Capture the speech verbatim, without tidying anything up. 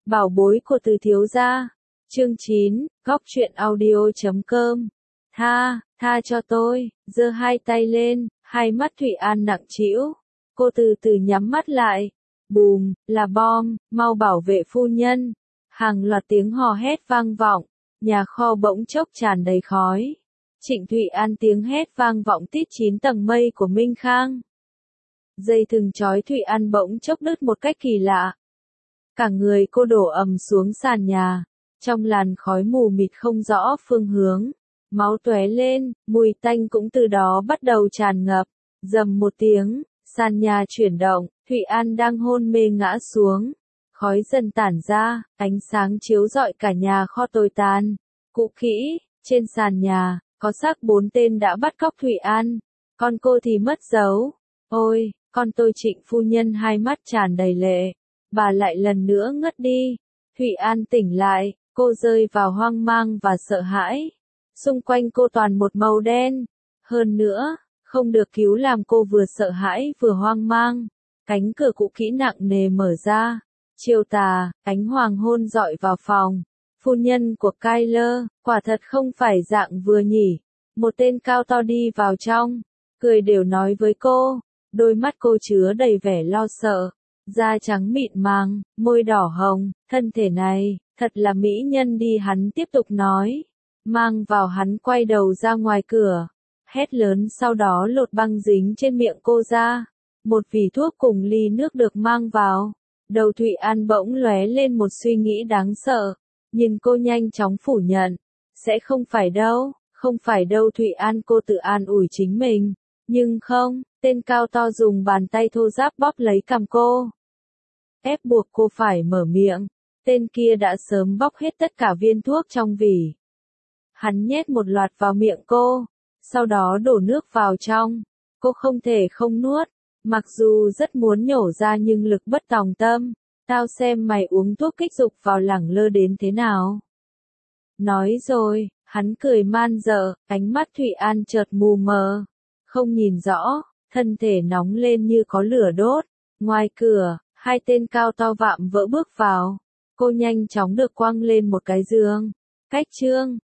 Bảo bối của Từ thiếu gia. Chương chín, góc truyện audio chấm com. Tha, tha cho tôi, giơ hai tay lên, hai mắt Thụy An nặng trĩu. Cô từ từ nhắm mắt lại. Bùm, là bom, mau bảo vệ phu nhân. Hàng loạt tiếng hò hét vang vọng, nhà kho bỗng chốc tràn đầy khói. Trịnh Thụy An tiếng hét vang vọng tít chín tầng mây của Minh Khang. Dây thừng trói Thụy An bỗng chốc đứt một cách kỳ lạ. Cả người cô đổ ầm xuống sàn nhà, trong làn khói mù mịt không rõ phương hướng. Máu tóe lên, mùi tanh cũng từ đó bắt đầu tràn ngập. Rầm một tiếng, sàn nhà chuyển động, Thụy An đang hôn mê ngã xuống. Khói dần tản ra, ánh sáng chiếu rọi cả nhà kho tồi tàn. Cũ kỹ, trên sàn nhà, có xác bốn tên đã bắt cóc Thụy An. Con cô thì mất dấu. Ôi, con tôi Trịnh phu nhân hai mắt tràn đầy lệ. Bà lại lần nữa ngất đi. Thụy An tỉnh lại, cô rơi vào hoang mang và sợ hãi. Xung quanh cô toàn một màu đen. Hơn nữa, không được cứu làm cô vừa sợ hãi vừa hoang mang. Cánh cửa cũ kỹ nặng nề mở ra. Chiều tà, ánh hoàng hôn dọi vào phòng. Phu nhân của Kyler, quả thật không phải dạng vừa nhỉ. Một tên cao to đi vào trong, cười đều nói với cô. Đôi mắt cô chứa đầy vẻ lo sợ. Da trắng mịn màng, môi đỏ hồng, thân thể này, thật là mỹ nhân đi, hắn tiếp tục nói. Mang vào, hắn quay đầu ra ngoài cửa. Hét lớn, sau đó lột băng dính trên miệng cô ra. Một vỉ thuốc cùng ly nước được mang vào. Đầu Thụy An bỗng lóe lên một suy nghĩ đáng sợ. Nhưng cô nhanh chóng phủ nhận. Sẽ không phải đâu, không phải đâu Thụy An, cô tự an ủi chính mình. Nhưng không, tên cao to dùng bàn tay thô ráp bóp lấy cằm cô. Ép buộc cô phải mở miệng. Tên kia đã sớm bóc hết tất cả viên thuốc trong vỉ. Hắn nhét một loạt vào miệng cô, sau đó đổ nước vào trong. Cô không thể không nuốt, mặc dù rất muốn nhổ ra nhưng lực bất tòng tâm. Tao xem mày uống thuốc kích dục vào lẳng lơ đến thế nào. Nói rồi, hắn cười man dợ, ánh mắt Thụy An chợt mù mờ. Không nhìn rõ, thân thể nóng lên như có lửa đốt. Ngoài cửa, hai tên cao to vạm vỡ bước vào. Cô nhanh chóng được quăng lên một cái giường. Cách chương